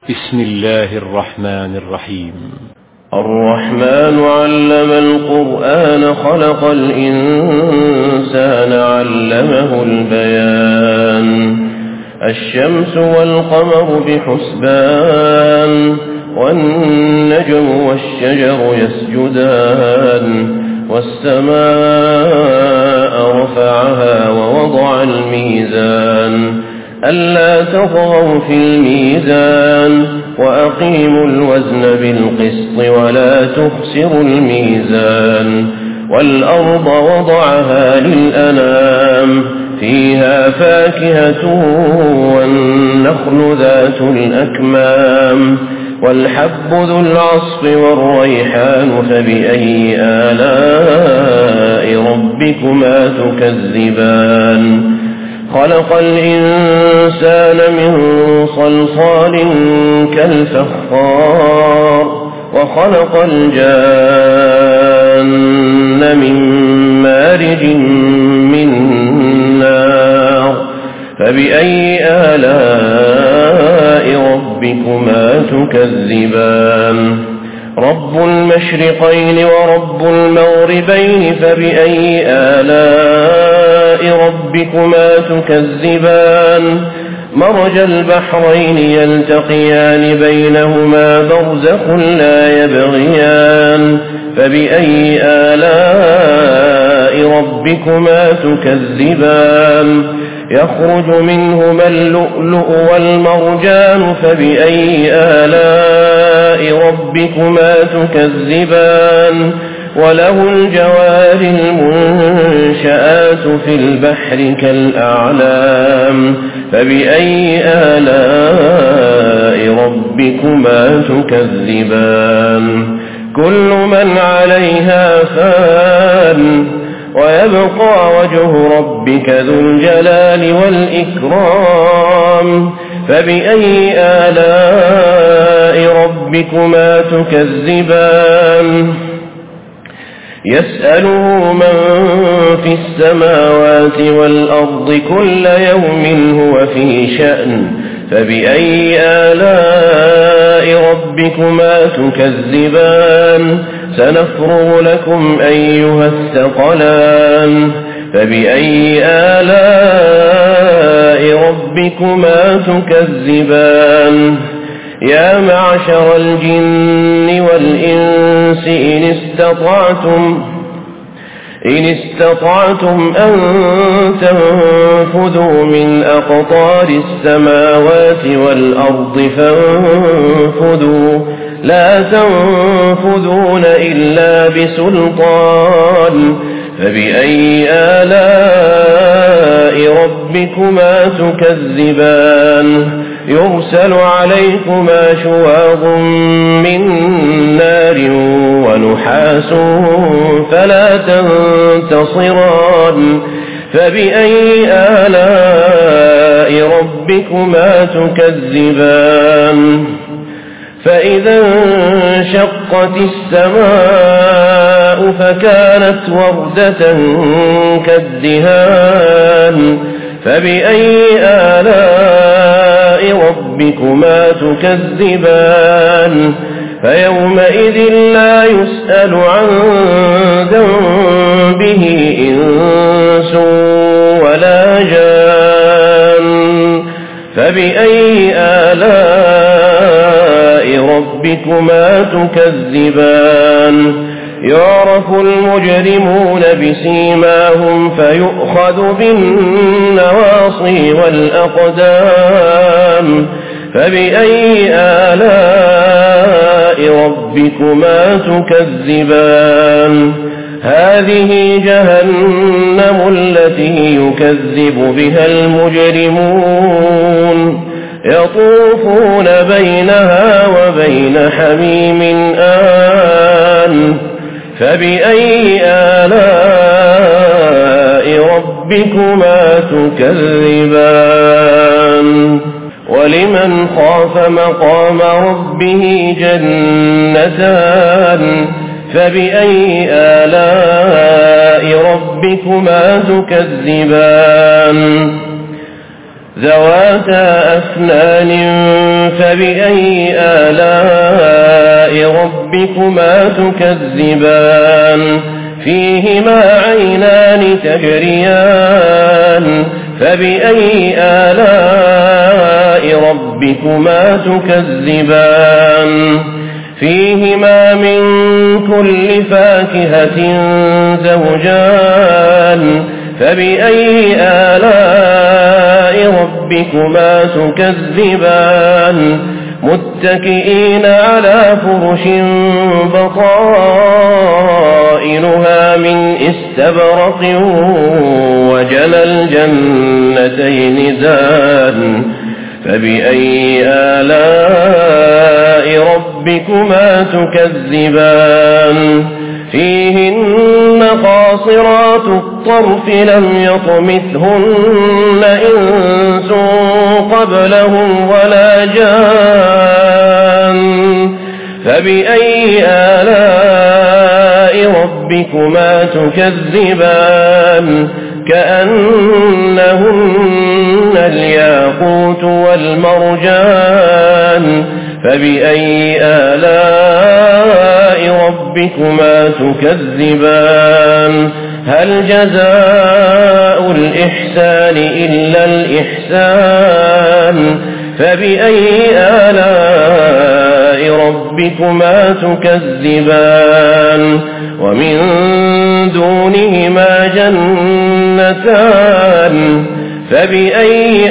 بسم الله الرحمن الرحيم. الرحمن علم القرآن خلق الإنسان علمه البيان. الشمس والقمر بحسبان والنجم والشجر يسجدان والسماء رفعها ووضع الميزان ألا تطغوا في الميزان وأقيموا الوزن بالقسط ولا تخسروا الميزان. والأرض وضعها للأنام فيها فاكهة والنخل ذات الأكمام والحب ذو العصف والريحان فبأي آلاء ربكما تكذبان. خلق الإنسان من صلصال كالفخار وخلق الجان من مارج من نار فبأي آلاء ربكما تكذبان. رب المشرقين ورب المغربين فبأي آلاء ربكما تكذبان. مرج البحرين يلتقيان بينهما برزخ لا يبغيان فبأي آلاء ربكما تكذبان. يخرج منهما اللؤلؤ والمرجان فبأي آلاء ربكما تكذبان. وله الجوار المنشآت في البحر كالأعلام فبأي آلاء ربكما تكذبان. كل من عليها فان ويبقى وجه ربك ذو الجلال والإكرام فبأي آلاء ربكما تكذبان. يسأله من في السماوات والأرض كل يوم هو في شأن فبأي آلاء ربكما تكذبان. سنفرغ لكم أيها الثقلان فبأي آلاء ربكما تكذبان. يا معشر الجن والإنس إن استطعتم أن تنفذوا من أقطار السماوات والأرض فانفذوا لا تنفذون إلا بسلطان فبأي آلاء ربكما تكذبان. يرسل عليكما شواظ من نار ونحاس فلا تنتصران فبأي آلاء ربكما تكذبان. فإذا انشقت السماء فكانت وردة كالدهان فبأي آلاء ربكما تكذبان. فيومئذ لا يسأل عن ذنبه إنس ولا جان فبأي آلاء ربكما تكذبان. يعرف المجرمون بسيماهم فيؤخذ بالنواصي والأقدام فبأي آلاء ربكما تكذبان. هذه جهنم التي يكذب بها المجرمون يطوفون بينها وبين حميم آن فبأي آلاء ربكما تكذبان. ولمن خاف مقام ربه جنتان فبأي آلاء ربكما تكذبان. ذواتا أفنان فبأي آلاء ربكما تكذبان فيهما عينان تجريان فبأي آلاء ربكما تكذبان فيهما من كل فاكهة زوجان فبأي آلاء ربكما تكذبان متكئين على فرش بطائنها من استبرق وجنى الجنتين دان فبأي آلاء ربكما تكذبان فيهن قاصرات الطرف لم يطمثهن إنس قبلهم ولا جان فبأي آلاء ربكما تكذبان كأنهن الياقوت والمرجان فبأي آلاء ربكما تكذبان هل جزاء الإحسان إلا الإحسان فبأي آلاء ربكما تكذبان ومن دونهما جنتان فبأي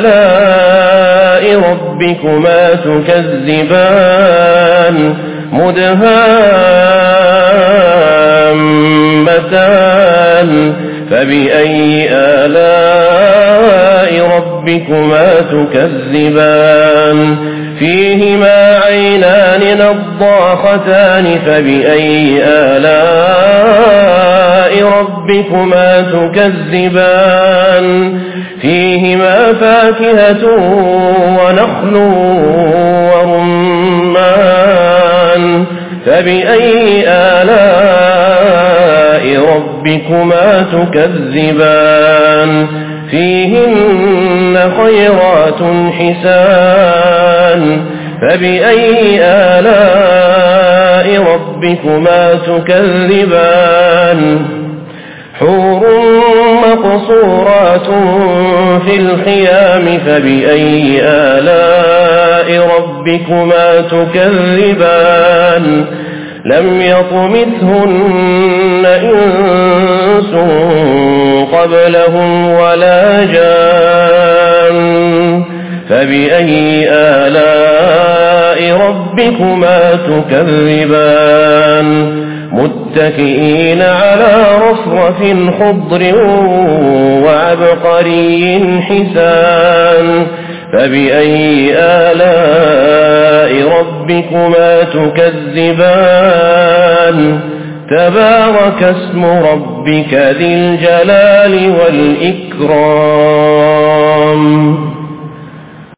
آلاء ربكما تكذبان مدهامتان فبأي آلاء ربكما تكذبان فيهما عينان نضاختان فبأي آلاء ربكما تكذبان فيهما فاكهة ونخل ورمان فبأي آلاء ربكما تكذبان فيهن خيرات حسان فبأي آلاء ربكما تكذبان حور مقصورات في الخيام فبأي آلاء ربكما تكذبان لم يطمثهن إنس قبلهم ولا جان فبأي آلاء ربكما تكذبان متكئين على رفرف خضر وعبقري حسان فبأي آلاء ربكما تكذبان تبارك اسم ربك ذي الجلال والإكرام